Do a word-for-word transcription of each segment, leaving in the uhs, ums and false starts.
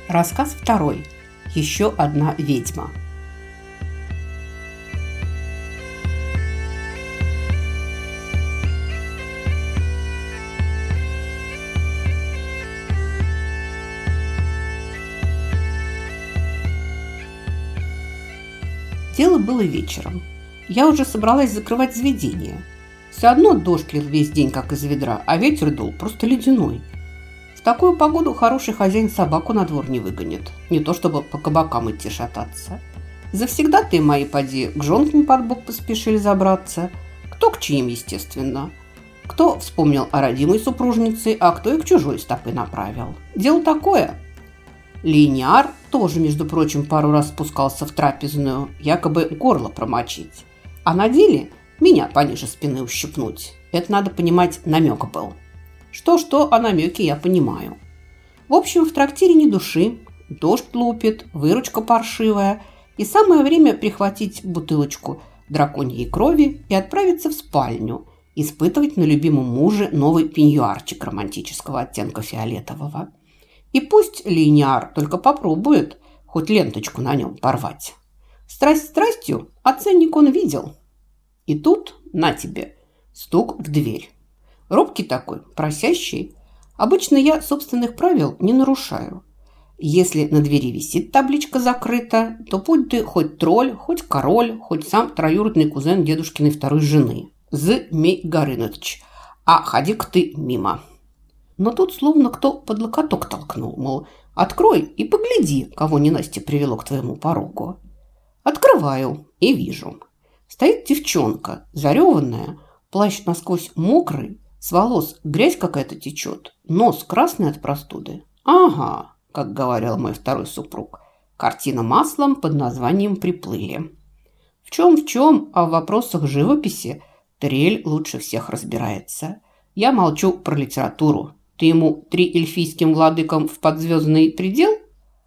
Рассказ второй. Еще одна ведьма. Дело было вечером. Я уже собралась закрывать заведение. Все одно дождь лил весь день, как из ведра, а ветер дул просто ледяной. В такую погоду хороший хозяин собаку на двор не выгонит. Не то чтобы по кабакам идти шататься. Завсегдатые мои, поди, к жонкам под бок поспешили забраться. Кто к чьим, естественно. Кто вспомнил о родимой супружнице, а кто и к чужой стопы направил. Дело такое. Линиар тоже, между прочим, пару раз спускался в трапезную, якобы горло промочить. А на деле меня пониже спины ущипнуть. Это, надо понимать, намек был. Что-что, а намеки я понимаю. В общем, в трактире ни души, дождь лупит, выручка паршивая, и самое время прихватить бутылочку драконьей крови и отправиться в спальню, испытывать на любимом муже новый пеньюарчик романтического оттенка фиолетового. И пусть Линиар только попробует хоть ленточку на нем порвать. Страсть страстью, а ценник он видел. И тут, на тебе, стук в дверь. Робкий такой, просящий. Обычно я собственных правил не нарушаю. Если на двери висит табличка «Закрыта», то будь ты хоть тролль, хоть король, хоть сам троюродный кузен дедушкиной второй жены. Змей Горыныч. А ходи-ка ты мимо. Но тут словно кто под локоток толкнул, мол, открой и погляди, кого ненастье привело к твоему порогу. Открываю и вижу. Стоит девчонка, зареванная, плащ насквозь мокрый, с волос грязь какая-то течет, нос красный от простуды. Ага, как говорил мой второй супруг, картина маслом под названием «Приплыли». В чем-в чем, а в вопросах живописи Терриэль лучше всех разбирается. Я молчу про литературу. Ты ему три эльфийским владыкам в подзвездный предел?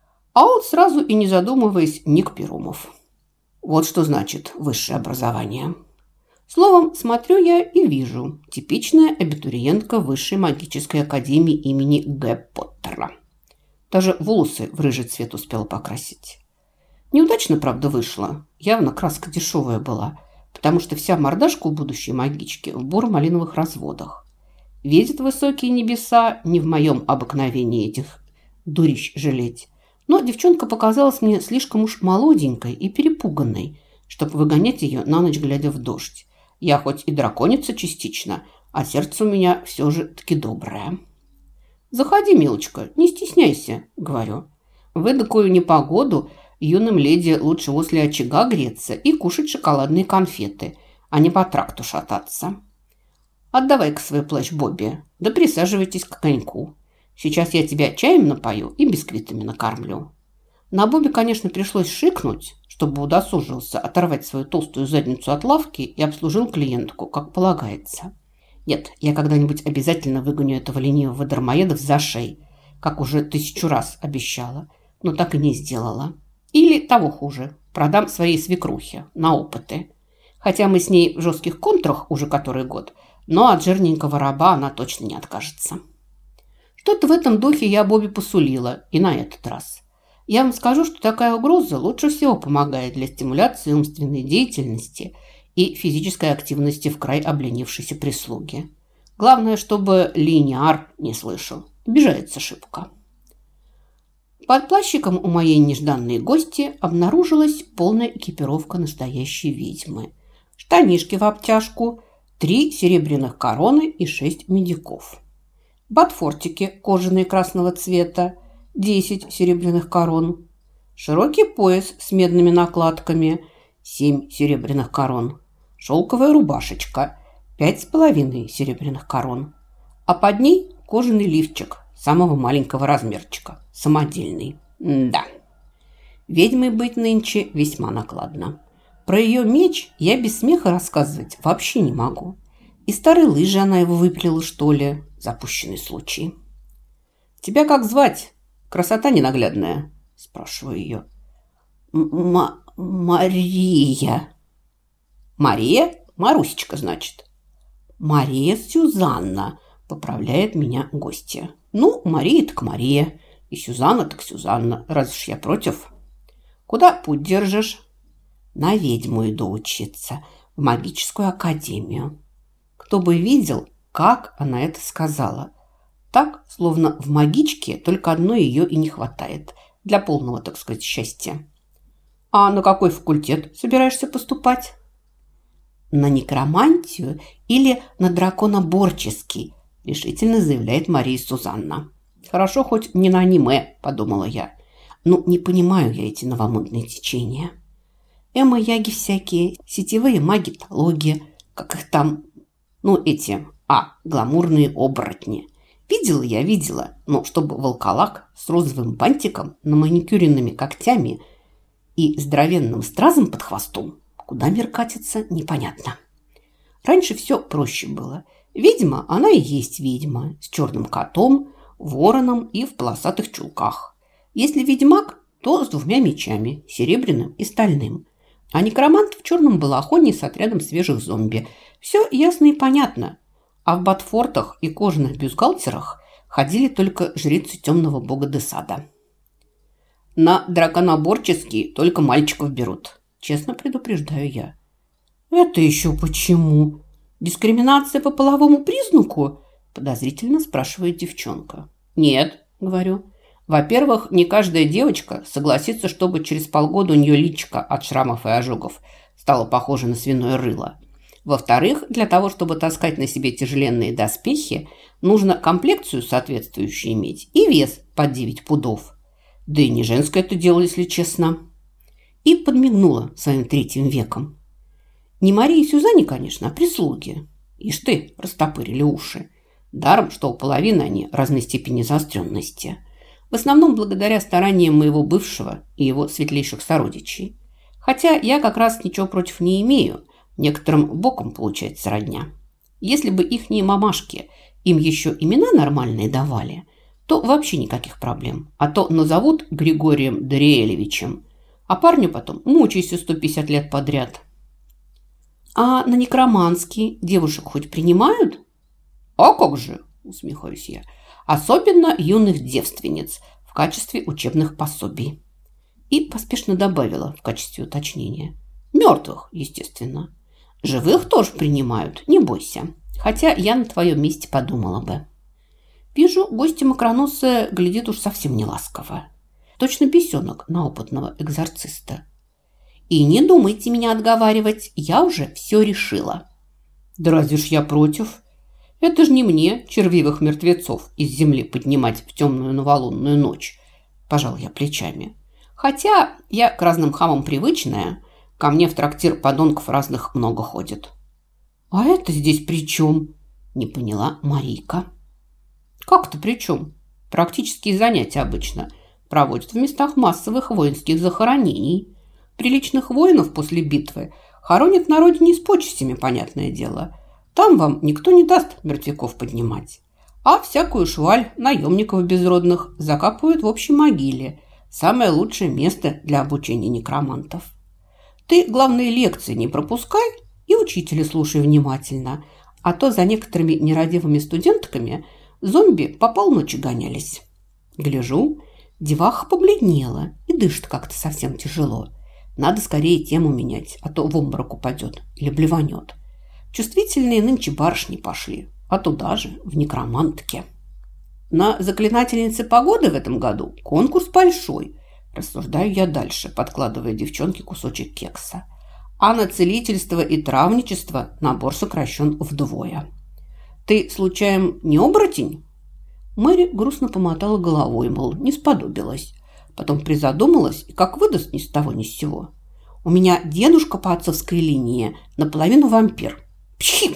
А он сразу и не задумываясь ник Перумов. Вот что значит высшее образование. Словом, смотрю я и вижу. Типичная абитуриентка Высшей магической академии имени Г. Поттера. Даже волосы в рыжий цвет успела покрасить. Неудачно, правда, вышло. Явно краска дешевая была, потому что вся мордашка у будущей магички в буро-малиновых разводах. Видят высокие небеса, не в моем обыкновении этих дурищ жалеть. Но девчонка показалась мне слишком уж молоденькой и перепуганной, чтобы выгонять ее на ночь, глядя в дождь. Я хоть и драконица частично, а сердце у меня все же таки доброе. «Заходи, милочка, не стесняйся», — говорю. «В эдакую непогоду юным леди лучше возле очага греться и кушать шоколадные конфеты, а не по тракту шататься. Отдавай-ка свой плащ Бобби, да присаживайтесь к коньку. Сейчас я тебя чаем напою и бисквитами накормлю». На Бобби, конечно, пришлось шикнуть, чтобы удосужился оторвать свою толстую задницу от лавки и обслужил клиентку, как полагается. Нет, я когда-нибудь обязательно выгоню этого ленивого дармоеда в зашей, как уже тысячу раз обещала, но так и не сделала. Или того хуже, продам своей свекрухе на опыты. Хотя мы с ней в жестких контрах уже который год, но от жирненького раба она точно не откажется. Что-то в этом духе я Бобби посулила и на этот раз. Я вам скажу, что такая угроза лучше всего помогает для стимуляции умственной деятельности и физической активности в край обленившейся прислуги. Главное, чтобы Линиар не слышал. Обижается шибко. Под плащиком у моей нежданной гости обнаружилась полная экипировка настоящей ведьмы. Штанишки в обтяжку, три серебряных короны и шесть медиков. Ботфортики кожаные красного цвета, десять серебряных корон. Широкий пояс с медными накладками, семь серебряных корон. Шелковая рубашечка, пять с половиной серебряных корон. А под ней кожаный лифчик самого маленького размерчика, самодельный. Да, ведьмой быть нынче весьма накладно. Про ее меч я без смеха рассказывать вообще не могу. И старые лыжи она его выпилила, что ли? Запущенный случай. «Тебя как звать? Красота ненаглядная?» – спрашиваю ее. М- «Мария». «Мария? Марусечка, значит?» «Мария Сюзанна», – поправляет меня гостья. «Ну, Мария так Мария. И Сюзанна так Сюзанна, разве ж я против? Куда путь держишь? На ведьму иду учиться, в магическую академию. Кто бы видел, как она это сказала. Так, словно в магичке только одной ее и не хватает. Для полного, так сказать, счастья. А на какой факультет собираешься поступать? На некромантию или на драконоборческий, решительно заявляет Мария Сюзанна. Хорошо, хоть не на аниме, подумала я. Ну, не понимаю я эти новомодные течения. Эмо-яги всякие, сетевые магитологи, как их там, ну, эти, а, гламурные оборотни. Видела я, видела, но чтобы волколак с розовым бантиком, наманикюренными когтями и здоровенным стразом под хвостом, куда мир катится, непонятно. Раньше все проще было. Ведьма, она и есть ведьма, с черным котом, вороном и в полосатых чулках. Если ведьмак, то с двумя мечами, серебряным и стальным. А некромант в черном балахоне с отрядом свежих зомби. Все ясно и понятно. А в ботфортах и кожаных бюстгальтерах ходили только жрицы темного бога Десада. На драконоборческий только мальчиков берут. Честно предупреждаю я. Это еще почему? Дискриминация по половому признаку? Подозрительно спрашивает девчонка. Нет, говорю. Во-первых, не каждая девочка согласится, чтобы через полгода у нее личико от шрамов и ожогов стало похоже на свиное рыло. Во-вторых, для того, чтобы таскать на себе тяжеленные доспехи, нужно комплекцию соответствующую иметь и вес под девять пудов. Да и не женское это дело, если честно. И подмигнула своим третьим веком. Не Марии и Сюзанне, конечно, а прислуги. Ишь ты, растопырили уши. Даром, что у половины они разной степени заостренности. В основном благодаря стараниям моего бывшего и его светлейших сородичей. Хотя я как раз ничего против не имею. Некоторым боком получается родня. Если бы ихние мамашки им еще имена нормальные давали, то вообще никаких проблем. А то назовут Григорием Дариэлевичем, а парню потом мучайся сто пятьдесят лет подряд. А на некроманский девушек хоть принимают? А как же, усмехаюсь я. Особенно юных девственниц в качестве учебных пособий. И поспешно добавила в качестве уточнения. Мертвых, естественно. Живых тоже принимают, не бойся. Хотя я на твоем месте подумала бы. Вижу, гостья макроносая глядит уж совсем не ласково. Точно бесенок на опытного экзорциста. И не думайте меня отговаривать, я уже все решила. Да разве ж я против? Это же не мне червивых мертвецов из земли поднимать в темную новолунную ночь. Пожал я плечами. Хотя я к разным хамам привычная, ко мне в трактир подонков разных много ходит. А это здесь при чем? Не поняла Марийка. Как-то при чем? Практические занятия обычно проводят в местах массовых воинских захоронений. Приличных воинов после битвы хоронят на родине с почестями, понятное дело. Там вам никто не даст мертвяков поднимать. А всякую шваль наемников безродных закапывают в общей могиле. Самое лучшее место для обучения некромантов. Ты, главные лекции не пропускай и учителя слушай внимательно. А то за некоторыми нерадивыми студентками зомби по полночи гонялись. Гляжу, деваха побледнела и дышит как-то совсем тяжело. Надо скорее тему менять, а то в обморок упадет или блеванет. Чувствительные нынче барышни пошли, а туда же, в некромантке. На заклинательнице погоды в этом году конкурс большой, рассуждаю я дальше, подкладывая девчонке кусочек кекса. А на целительство и травничество набор сокращен вдвое. Ты, случаем, не оборотень? Мэри грустно помотала головой, мол, не сподобилась. Потом призадумалась и как выдаст ни с того ни с сего. У меня дедушка по отцовской линии наполовину вампир. Пщи!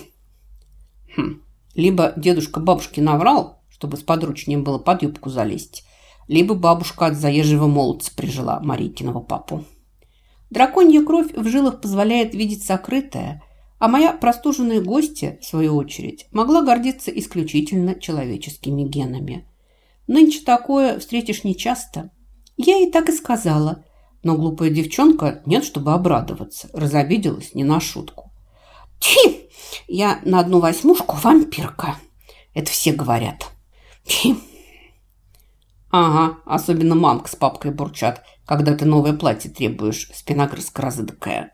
Хм. Либо дедушка бабушке наврал, чтобы сподручнее было под юбку залезть, либо бабушка от заезжего молодца прижила Марийкиного папу. Драконья кровь в жилах позволяет видеть сокрытое, а моя простуженная гостья, в свою очередь, могла гордиться исключительно человеческими генами. Нынче такое встретишь нечасто. Я ей так и сказала, но глупая девчонка нет, чтобы обрадоваться, разобиделась не на шутку. Тьфи! Я на одну восьмушку вампирка. Это все говорят. Тьфи! Ага, особенно мамка с папкой бурчат, когда ты новое платье требуешь, спиногрызка разыдакая.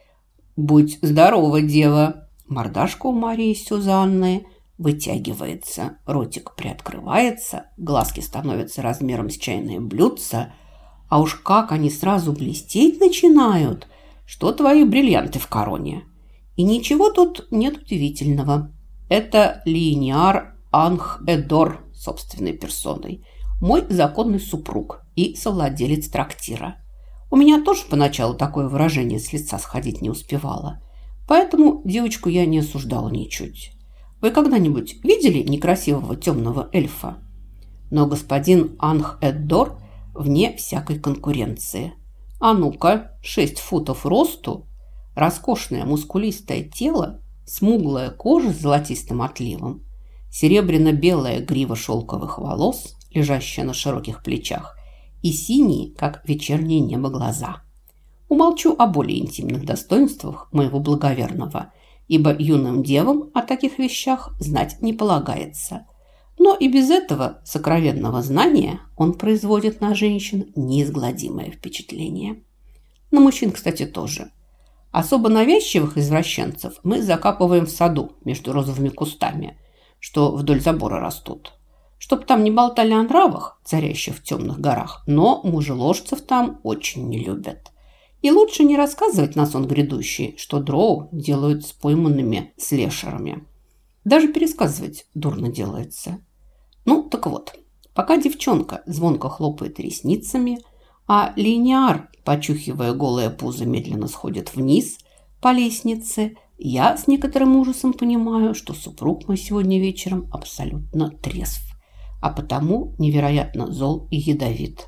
Будь здорова, дева. Мордашка у Марии Сюзанны вытягивается, ротик приоткрывается, глазки становятся размером с чайное блюдце, а уж как они сразу блестеть начинают, что твои бриллианты в короне. И ничего тут нет удивительного. Это Линиар Анх-Эдор собственной персоной, мой законный супруг и совладелец трактира. У меня тоже поначалу такое выражение с лица сходить не успевало, поэтому девочку я не осуждала ничуть. Вы когда-нибудь видели некрасивого темного эльфа? Но господин Анх-Эдор вне всякой конкуренции. А ну-ка, шесть футов росту, роскошное мускулистое тело, смуглая кожа с золотистым отливом, серебряно-белая грива шелковых волос, лежащая на широких плечах, и синие, как вечернее небо, глаза. Умолчу о более интимных достоинствах моего благоверного, ибо юным девам о таких вещах знать не полагается. Но и без этого сокровенного знания он производит на женщин неизгладимое впечатление. На мужчин, кстати, тоже. Особо навязчивых извращенцев мы закапываем в саду между розовыми кустами, что вдоль забора растут. Чтоб там не болтали о нравах, царящих в темных горах, но мужеложцев там очень не любят. И лучше не рассказывать на сон грядущий, что дроу делают с пойманными слешерами. Даже пересказывать дурно делается. Ну, так вот, пока девчонка звонко хлопает ресницами, а Линиар, почухивая голое пузо, медленно сходит вниз по лестнице, я с некоторым ужасом понимаю, что супруг мой сегодня вечером абсолютно трезв, а потому невероятно зол и ядовит.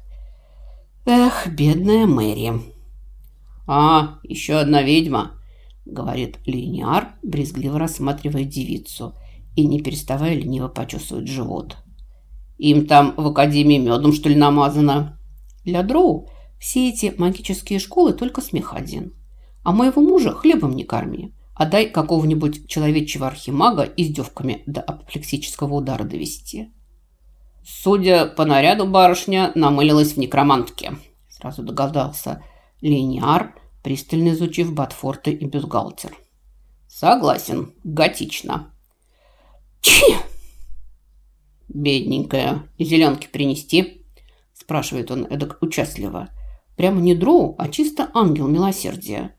Эх, бедная Мэри. «А, еще одна ведьма», — говорит Линиар, брезгливо рассматривая девицу и не переставая лениво почесывать живот. «Им там в академии медом, что ли, намазано?» Для дроу все эти магические школы только смех один. А моего мужа хлебом не корми, а дай какого-нибудь человечьего архимага издевками до апоплексического удара довести. «Судя по наряду, барышня намылилась в некромантке», — сразу догадался Линиар, пристально изучив ботфорты и бюстгальтер. «Согласен, готично». «Чи!» «Бедненькая, зеленки принести?» — спрашивает он эдак участливо. Прямо не дроу, а чисто ангел милосердия.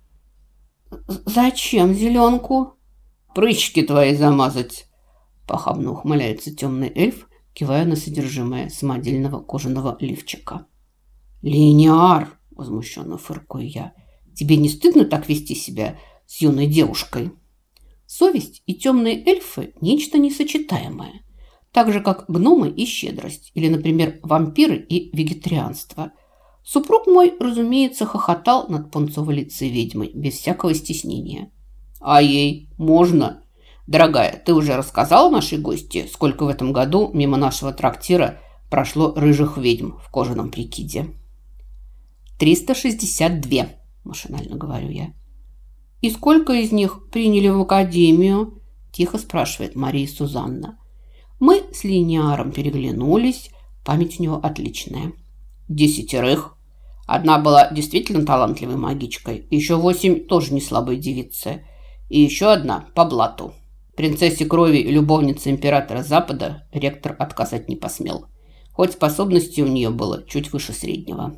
«Зачем зеленку?» «Прыщики твои замазать», — похабно ухмыляется темный эльф, кивая на содержимое самодельного кожаного лифчика. «Линиар!» – возмущенно фыркую я. «Тебе не стыдно так вести себя с юной девушкой?» Совесть и темные эльфы – нечто несочетаемое. Так же, как гномы и щедрость, или, например, вампиры и вегетарианство. Супруг мой, разумеется, хохотал над пунцово-лицей ведьмой, без всякого стеснения. «А ей можно?» «Дорогая, ты уже рассказала нашей гости, сколько в этом году мимо нашего трактира прошло рыжих ведьм в кожаном прикиде?» «триста шестьдесят две», – машинально говорю я. «И сколько из них приняли в академию?» – тихо спрашивает Мария Сюзанна. Мы с Линиаром переглянулись, память у него отличная. «Десятерых. Одна была действительно талантливой магичкой, еще восемь тоже не слабые девицы, и еще одна по блату. Принцессе крови и любовнице императора Запада ректор отказать не посмел, хоть способности у нее было чуть выше среднего».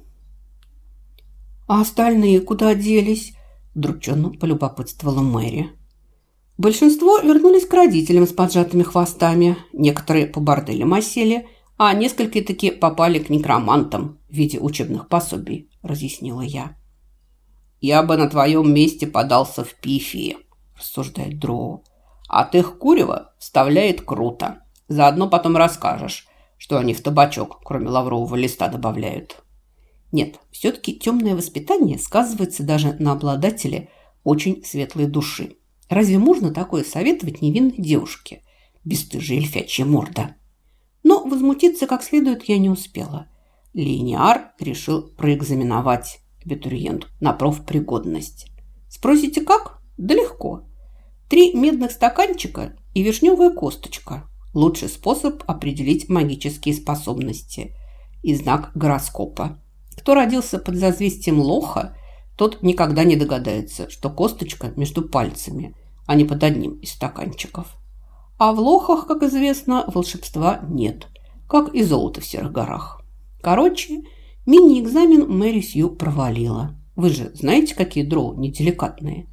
«А остальные куда делись?» – удрученно полюбопытствовала Мэри. Большинство вернулись к родителям с поджатыми хвостами, некоторые по борделям осели, а несколько таки попали к некромантам в виде учебных пособий, разъяснила я. «Я бы на твоем месте подался в пифии», – рассуждает Дроу. «От их курева вставляет круто. Заодно потом расскажешь, что они в табачок, кроме лаврового листа, добавляют». Нет, все-таки темное воспитание сказывается даже на обладателе очень светлой души. Разве можно такое советовать невинной девушке? Бесстыжая эльфячья морда. Но возмутиться как следует я не успела. Линиар решил проэкзаменовать абитуриенту на профпригодность. Спросите, как? Да легко. Три медных стаканчика и вишневая косточка. Лучший способ определить магические способности. и знак гороскопа. Кто родился под созвездием Лоха, тот никогда не догадается, что косточка между пальцами, а не под одним из стаканчиков. А в Лохах, как известно, волшебства нет, как и золота в Серых горах. Короче, мини-экзамен Мэри Сью провалила. Вы же знаете, какие дроу неделикатные.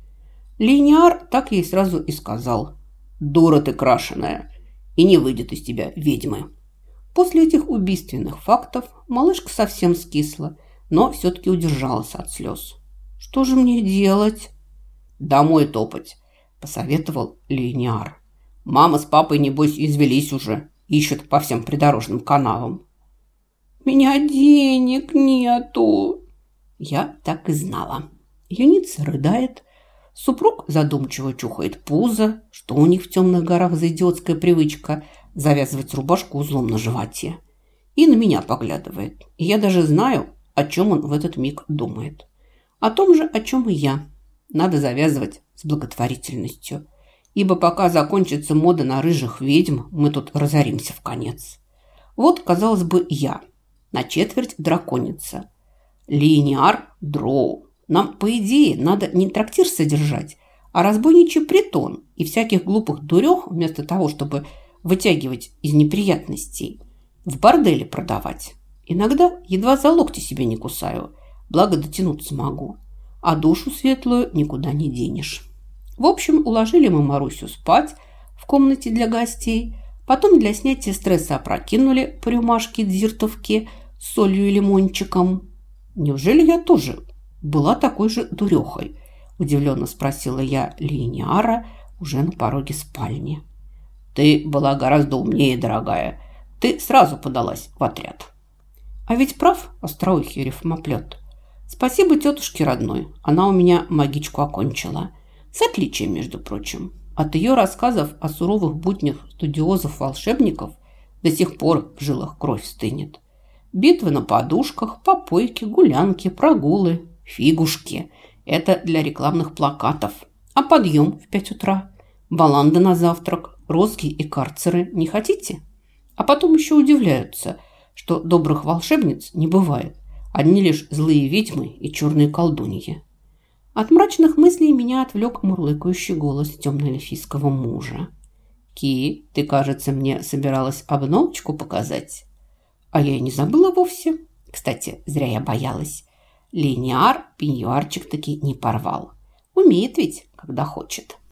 Линиар так ей сразу и сказал: «Дура ты крашеная, и не выйдет из тебя ведьмы». После этих убийственных фактов малышка совсем скисла, но все-таки удержалась от слез. «Что же мне делать?» «Домой топать», – посоветовал Линиар. «Мама с папой, небось, извелись уже, ищут по всем придорожным канавам». «У меня денег нету». Я так и знала. Юница рыдает, супруг задумчиво чухает пузо, что у них в темных горах за идиотская привычка завязывать рубашку узлом на животе. И на меня поглядывает. И я даже знаю, о чем он в этот миг думает. О том же, о чем и я. Надо завязывать с благотворительностью. Ибо пока закончится мода на рыжих ведьм, мы тут разоримся в конец. Вот, казалось бы, я. На четверть драконица. Линиар дроу. Нам, по идее, надо не трактир содержать, а разбойничий притон и всяких глупых дурех, вместо того, чтобы вытягивать из неприятностей, в борделе продавать. Иногда едва за локти себе не кусаю, благо дотянуться могу. А душу светлую никуда не денешь. В общем, уложили мы Марусю спать в комнате для гостей, потом для снятия стресса опрокинули по рюмашке дзиртовки с солью и лимончиком. «Неужели я тоже была такой же дурехой?» – удивленно спросила я Линиара уже на пороге спальни. «Ты была гораздо умнее, дорогая. Ты сразу подалась в отряд». А ведь прав остроухий рифмоплет. Спасибо тетушке родной, она у меня магичку окончила. С отличием, между прочим. От ее рассказов о суровых буднях студиозов-волшебников до сих пор в жилах кровь стынет. Битвы на подушках, попойки, гулянки, прогулы, фигушки – это для рекламных плакатов. А подъем в пять утра, баланда на завтрак, розги и карцеры не хотите? А потом еще удивляются, что добрых волшебниц не бывает. Одни лишь злые ведьмы и черные колдуньи. От мрачных мыслей меня отвлек мурлыкающий голос темно-эльфийского мужа. «Ки, ты, кажется, мне собиралась обновочку показать?» А я и не забыла вовсе. Кстати, зря я боялась. Линиар пеньюарчик таки не порвал. Умеет ведь, когда хочет.